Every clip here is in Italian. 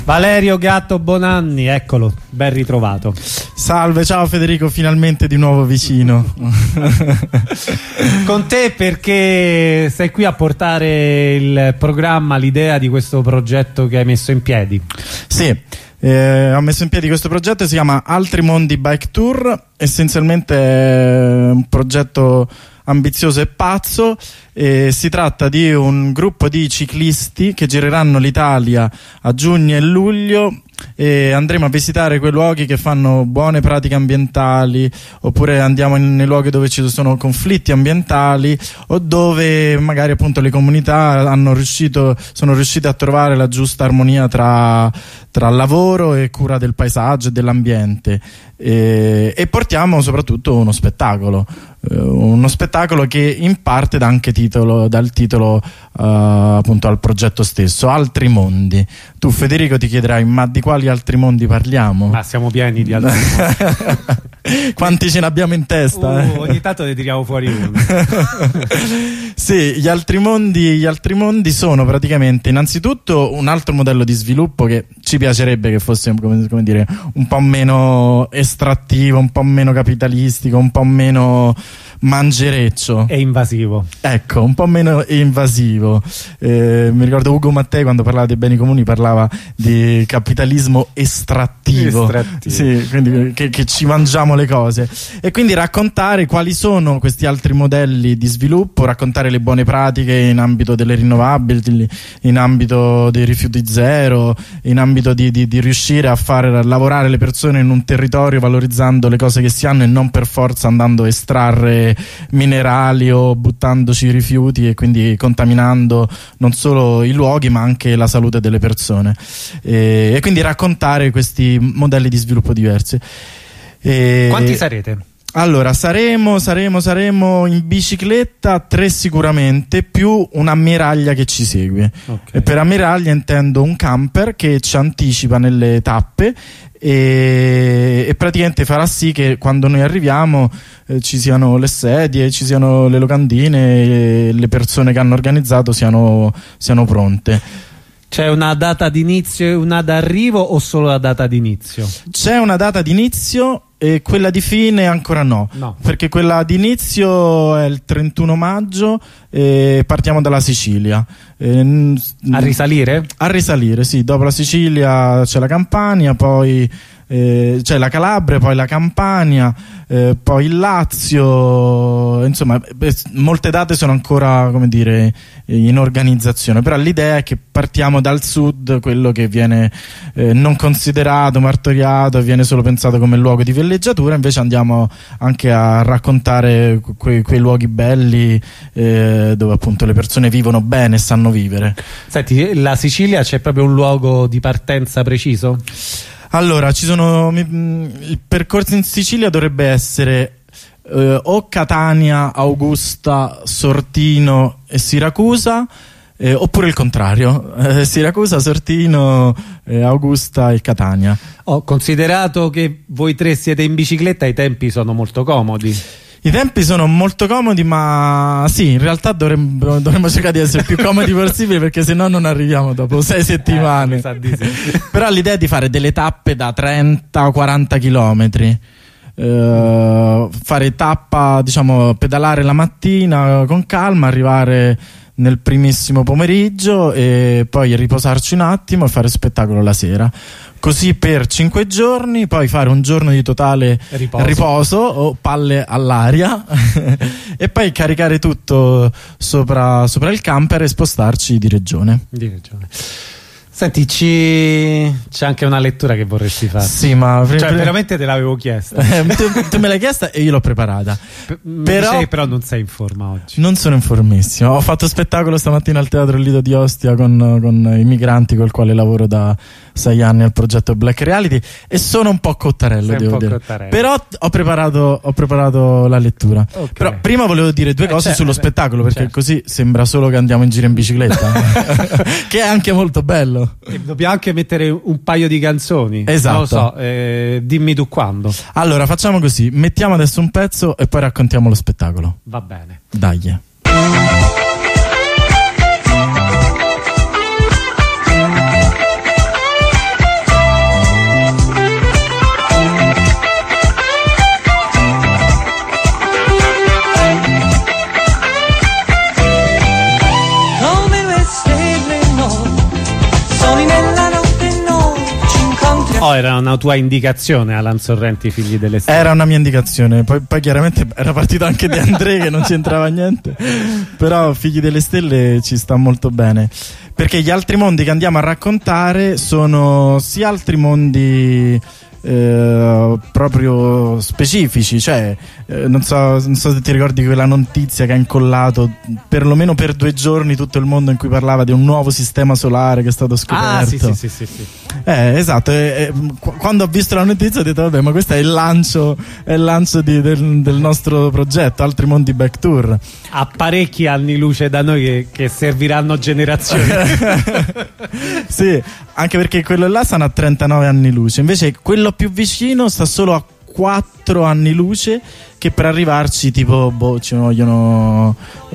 Valerio Gatto Bonanni, eccolo, ben ritrovato. Salve, ciao Federico, finalmente di nuovo vicino. Con te perché sei qui a portare il programma, l'idea di questo progetto che hai messo in piedi. Sì, ho messo in piedi questo progetto, si chiama Altri Mondi Bike Tour, essenzialmente è un progetto ambizioso e pazzo. Si tratta di un gruppo di ciclisti che gireranno l'Italia a giugno e luglio e andremo a visitare quei luoghi che fanno buone pratiche ambientali, oppure andiamo nei luoghi dove ci sono conflitti ambientali o dove magari appunto le comunità sono riuscite a trovare la giusta armonia tra lavoro e cura del paesaggio e dell'ambiente, e portiamo soprattutto uno spettacolo che in parte dà anche dal titolo appunto al progetto stesso, Altri Mondi. Tu Federico ti chiederai: ma di quali altri mondi parliamo? Ma siamo pieni di altri mondi. Quanti ce ne abbiamo in testa? Ogni tanto ne tiriamo fuori uno. Sì, gli altri mondi sono praticamente innanzitutto un altro modello di sviluppo che ci piacerebbe che fosse, come dire, un po' meno estrattivo, un po' meno capitalistico, un po' meno mangereccio e invasivo. Ecco, un po' meno invasivo. Mi ricordo Ugo Mattei, quando parlava dei beni comuni, parlava di capitalismo estrattivo. Sì, quindi che ci mangiamo le cose, e quindi raccontare quali sono questi altri modelli di sviluppo, raccontare le buone pratiche in ambito delle rinnovabili, in ambito dei rifiuti zero, in ambito di riuscire a far lavorare le persone in un territorio valorizzando le cose che si hanno e non per forza andando a estrarre minerali o buttandoci i rifiuti e quindi contaminando non solo i luoghi ma anche la salute delle persone, e quindi raccontare questi modelli di sviluppo diversi. Quanti sarete? Allora, saremo in bicicletta 3 sicuramente, più un'ammiraglia che ci segue. Okay. E per ammiraglia intendo un camper che ci anticipa nelle tappe e praticamente farà sì che quando noi arriviamo ci siano le sedie, ci siano le locandine e le persone che hanno organizzato siano pronte. C'è una data d'inizio e una d'arrivo o solo la data d'inizio? C'è una data d'inizio e quella di fine ancora no. Perché quella d'inizio è il 31 maggio e partiamo dalla Sicilia. A risalire? A risalire, sì. Dopo la Sicilia c'è la Campania, poi c'è la Calabria, poi la Campania, poi il Lazio. Insomma, molte date sono ancora, come dire, in organizzazione, però l'idea è che partiamo dal sud, quello che viene non considerato, martoriato, viene solo pensato come luogo di villeggiatura, invece andiamo anche a raccontare quei luoghi belli dove appunto le persone vivono bene e sanno vivere. Senti, la Sicilia c'è proprio un luogo di partenza preciso? Allora, il percorso in Sicilia dovrebbe essere o Catania, Augusta, Sortino e Siracusa, oppure il contrario, Siracusa, Sortino, Augusta e Catania. Ho considerato che voi 3 siete in bicicletta, i tempi sono molto comodi. I tempi sono molto comodi, ma sì, in realtà dovremmo cercare di essere più comodi possibile, perché sennò non arriviamo dopo 6 settimane. Mi sa di sì. Però l'idea è di fare delle tappe da 30 o 40 chilometri. Fare tappa, diciamo, pedalare la mattina con calma, arrivare nel primissimo pomeriggio e poi riposarci un attimo e fare spettacolo la sera, così per 5 giorni, poi fare un giorno di totale riposo o palle all'aria e poi caricare tutto sopra il camper e spostarci di regione. Senti, c'è anche una lettura che vorresti fare. Sì, ma veramente te l'avevo chiesta. Tu me l'hai chiesta e io l'ho preparata. Però non sei in forma oggi. Non sono in formissimo. Ho fatto spettacolo stamattina al Teatro Lido di Ostia con i migranti col quale lavoro da 6 anni al progetto Black Reality e sono un po' cottarello, devo dire. Però ho preparato la lettura. Okay. Però prima volevo dire 2 cose sullo spettacolo, perché così sembra solo che andiamo in giro in bicicletta, che è anche molto bello. E dobbiamo anche mettere un paio di canzoni. Esatto. Non lo so, dimmi tu quando. Allora facciamo così, mettiamo adesso un pezzo e poi raccontiamo lo spettacolo. Va bene. Dai. Oh, era una tua indicazione, Alan Sorrenti, Figli delle Stelle? Era una mia indicazione, poi chiaramente era partito anche De André che non c'entrava niente, però Figli delle Stelle ci sta molto bene, perché gli altri mondi che andiamo a raccontare sono sia altri mondi proprio specifici, cioè non so se ti ricordi quella notizia che ha incollato perlomeno per 2 giorni tutto il mondo, in cui parlava di un nuovo sistema solare che è stato scoperto. Ah, sì. Esatto, quando ho visto la notizia ho detto vabbè, ma questo è il lancio del nostro progetto Altri Mondi Bike Tour. Ha parecchi anni luce da noi che serviranno generazioni. Sì, anche perché quello là stanno a 39 anni luce, invece quello più vicino sta solo a 4 anni luce, che per arrivarci tipo ci vogliono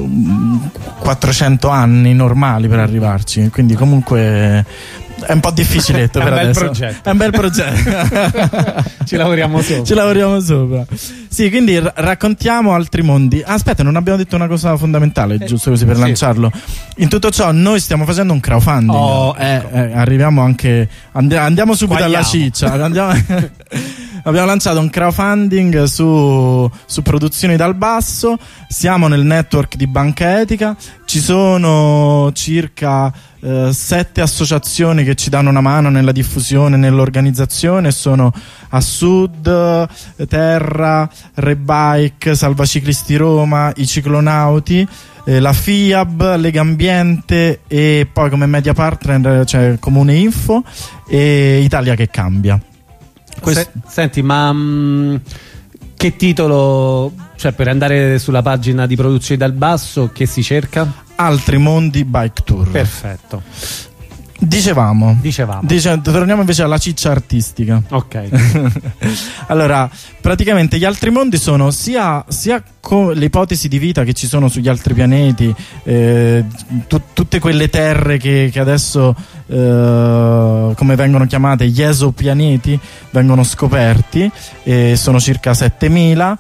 400 anni normali per arrivarci, quindi comunque è un po' difficiletto per adesso. È un bel progetto. Ci lavoriamo sopra. Sì, quindi raccontiamo altri mondi. Aspetta, non abbiamo detto una cosa fondamentale, giusto così per lanciarlo. In tutto ciò noi stiamo facendo un crowdfunding. Ecco. Arriviamo anche, andiamo subito alla ciccia. Abbiamo lanciato un crowdfunding su Produzioni dal Basso. Siamo nel network di Banca Etica. Ci sono circa 7 associazioni che ci danno una mano nella diffusione, nell'organizzazione. Sono Assud, Terra, Rebike, Salvaciclisti Roma, i Ciclonauti, la FIAB, Lega Ambiente, e poi come media partner c'è Comune Info e Italia che cambia. Senti, ma che titolo, cioè per andare sulla pagina di Produzioni dal Basso, che si cerca? Altri Mondi Bike Tour. Perfetto. Dicevamo. Torniamo invece alla ciccia artistica. Ok. Allora, praticamente gli altri mondi sono sia le ipotesi di vita che ci sono sugli altri pianeti, tutte quelle terre che adesso come vengono chiamate gli esopianeti vengono scoperti, sono circa 7000,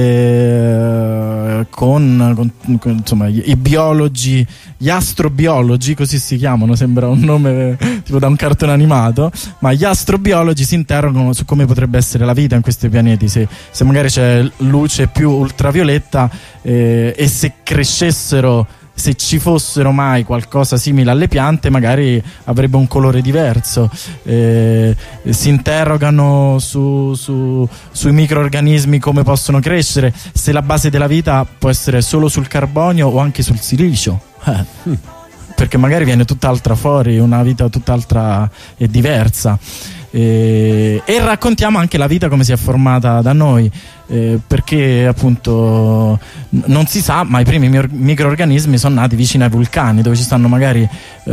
con insomma i biologi, gli astrobiologi, così si chiamano, sembra un nome tipo da un cartone animato, ma gli astrobiologi si interrogano su come potrebbe essere la vita in questi pianeti, se magari c'è luce più ultravioletta, e se crescessero, se ci fossero mai qualcosa simile alle piante, magari avrebbe un colore diverso. Si interrogano sui microrganismi, come possono crescere, se la base della vita può essere solo sul carbonio o anche sul silicio, perché magari viene tutt'altra fuori, una vita tutt'altra e diversa. E raccontiamo anche la vita come si è formata da noi, perché appunto non si sa, ma i primi microrganismi sono nati vicino ai vulcani, dove ci stanno magari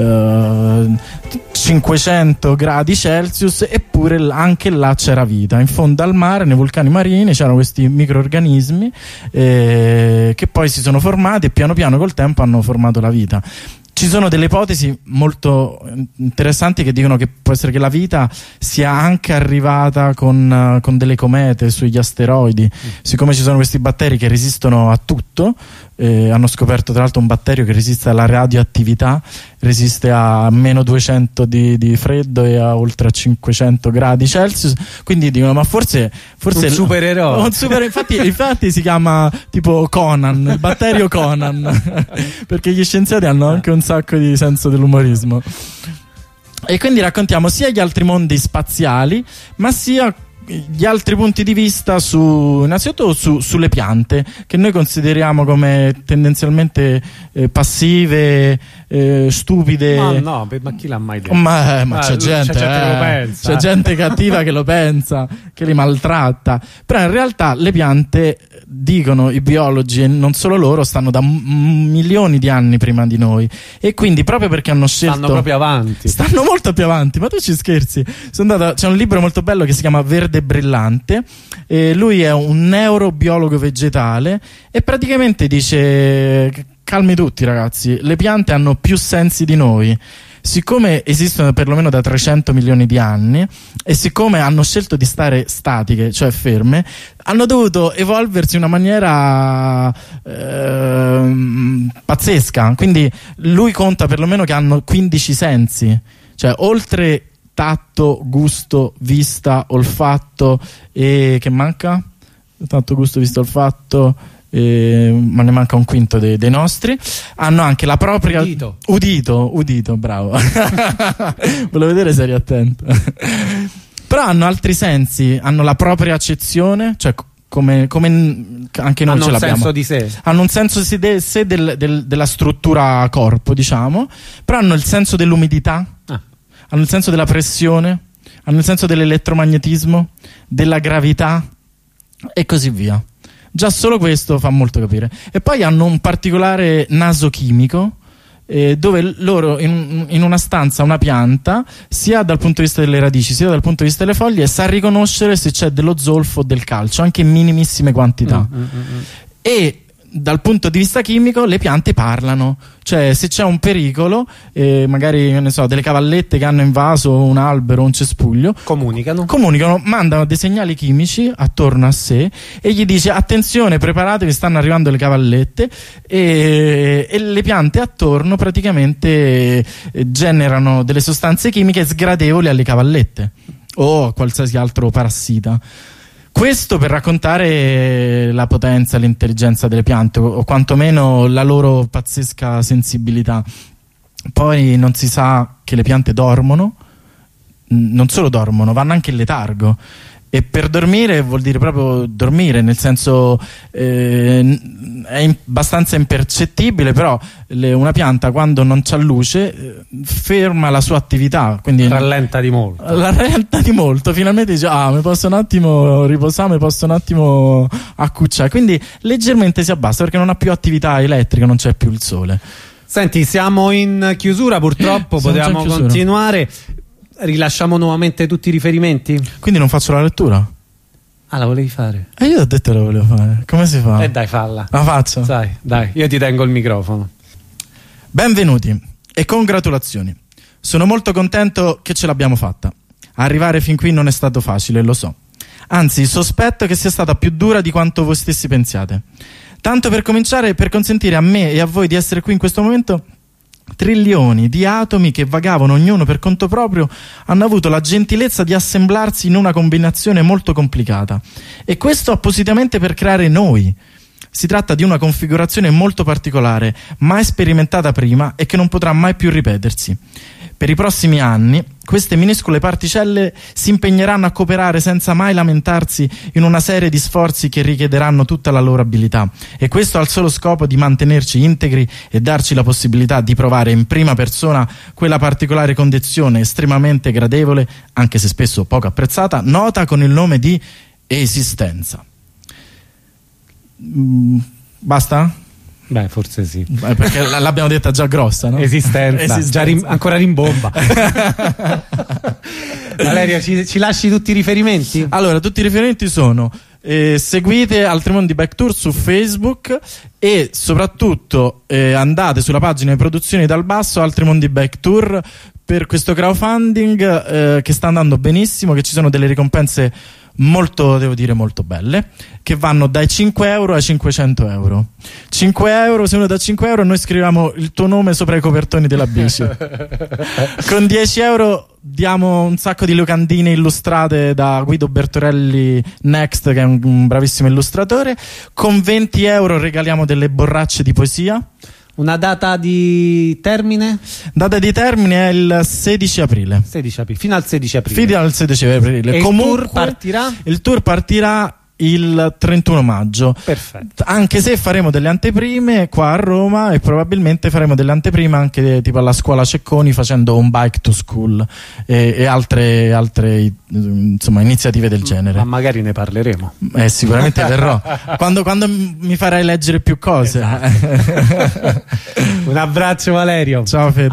500 gradi Celsius, eppure anche là c'era vita. In fondo al mare, nei vulcani marini, c'erano questi microrganismi che poi si sono formati e piano piano col tempo hanno formato la vita. Ci sono delle ipotesi molto interessanti che dicono che può essere che la vita sia anche arrivata con delle comete sugli asteroidi, siccome ci sono questi batteri che resistono a tutto. Hanno scoperto tra l'altro un batterio che resiste alla radioattività, resiste a meno 200 di freddo e a oltre a 500 gradi Celsius, quindi dicono ma forse un supereroe, infatti si chiama tipo Conan, il batterio Conan, perché gli scienziati hanno anche un sacco di senso dell'umorismo. E quindi raccontiamo sia gli altri mondi spaziali, ma sia gli altri punti di vista innanzitutto sulle piante, che noi consideriamo come tendenzialmente passive, stupide. Ma chi l'ha mai detto? Ma c'è gente che lo pensa. C'è gente cattiva che lo pensa, che li maltratta. Però in realtà le piante, dicono i biologi, e non solo loro, stanno da milioni di anni prima di noi, e quindi proprio perché hanno scelto, stanno proprio avanti, stanno molto più avanti. Ma tu ci scherzi? C'è un libro molto bello che si chiama Verde Brillante, e lui è un neurobiologo vegetale e praticamente dice: calmi tutti ragazzi, le piante hanno più sensi di noi. Siccome esistono perlomeno da 300 milioni di anni, e siccome hanno scelto di stare statiche, cioè ferme, hanno dovuto evolversi in una maniera pazzesca. Quindi lui conta perlomeno che hanno 15 sensi, cioè oltre tatto, gusto, vista, olfatto e che manca? Tatto, gusto, vista, olfatto, ma ne manca un quinto dei nostri. Hanno anche la propria udito, bravo. Volevo vedere se eri attento. Però hanno altri sensi, hanno la propria accezione, cioè come anche noi ce l'abbiamo. Hanno un senso di sé. Hanno un senso di sé della struttura corpo, diciamo, però hanno il senso dell'umidità, hanno il senso della pressione, hanno il senso dell'elettromagnetismo, della gravità e così via. Già solo questo fa molto capire. E poi hanno un particolare naso chimico, dove loro in una stanza, una pianta, sia dal punto di vista delle radici sia dal punto di vista delle foglie, sa riconoscere se c'è dello zolfo o del calcio, anche in minimissime quantità. E dal punto di vista chimico le piante parlano, cioè se c'è un pericolo, magari ne so, delle cavallette che hanno invaso un albero o un cespuglio, comunicano, mandano dei segnali chimici attorno a sé e gli dice: attenzione, preparatevi, stanno arrivando le cavallette, e le piante attorno praticamente generano delle sostanze chimiche sgradevoli alle cavallette o a qualsiasi altro parassita. Questo per raccontare la potenza, l'intelligenza delle piante, o quantomeno la loro pazzesca sensibilità. Poi non si sa che le piante dormono, non solo dormono, vanno anche in letargo. E per dormire vuol dire proprio dormire, nel senso è abbastanza impercettibile, però una pianta quando non c'ha luce ferma la sua attività, quindi rallenta di molto, finalmente dice: mi posso un attimo riposare, mi posso un attimo accucciare, quindi leggermente si abbassa perché non ha più attività elettrica, non c'è più il sole. Senti, siamo in chiusura purtroppo, potevamo continuare. Rilasciamo nuovamente tutti i riferimenti? Quindi non faccio la lettura? La volevi fare? Io ho detto che la volevo fare. Come si fa? Dai, falla. La faccio? Dai, io ti tengo il microfono. Benvenuti e congratulazioni. Sono molto contento che ce l'abbiamo fatta. Arrivare fin qui non è stato facile, lo so. Anzi, sospetto che sia stata più dura di quanto voi stessi pensiate. Tanto per cominciare, per consentire a me e a voi di essere qui in questo momento, trilioni di atomi che vagavano ognuno per conto proprio hanno avuto la gentilezza di assemblarsi in una combinazione molto complicata, e questo appositamente per creare noi. Si tratta di una configurazione molto particolare, mai sperimentata prima e che non potrà mai più ripetersi. Per i prossimi anni queste minuscole particelle si impegneranno a cooperare senza mai lamentarsi in una serie di sforzi che richiederanno tutta la loro abilità, e questo al solo scopo di mantenerci integri e darci la possibilità di provare in prima persona quella particolare condizione estremamente gradevole, anche se spesso poco apprezzata, nota con il nome di esistenza. Basta? Beh, forse sì. Perché l'abbiamo detta già grossa, no? Esistenza. Già ancora rimbomba. Valerio, ci lasci tutti i riferimenti? Allora, tutti i riferimenti sono: seguite Altri Mondi Bike Tour su Facebook, e soprattutto andate sulla pagina di Produzioni dal Basso Altri Mondi Bike Tour per questo crowdfunding che sta andando benissimo, che ci sono delle ricompense molto, devo dire, molto belle, che vanno dai 5 euro ai 500 euro. 5 euro, se uno dà 5 euro noi scriviamo il tuo nome sopra i copertoni della bici. Con 10 euro diamo un sacco di locandine illustrate da Guido Bertorelli Next, che è un bravissimo illustratore. Con 20 euro regaliamo delle borracce di poesia. Una data di termine? Data di termine è il 16 aprile. 16 aprile. Fino al 16 aprile. Fino al 16 aprile. E comunque, il tour partirà? Il tour partirà il 31 maggio. Perfetto. Anche se faremo delle anteprime qua a Roma, e probabilmente faremo delle anteprime anche tipo alla scuola Cecconi, facendo un bike to school e altre insomma iniziative del genere. Ma magari ne parleremo. Sicuramente verrò quando mi farai leggere più cose. Esatto. Un abbraccio, Valerio. Ciao Fede.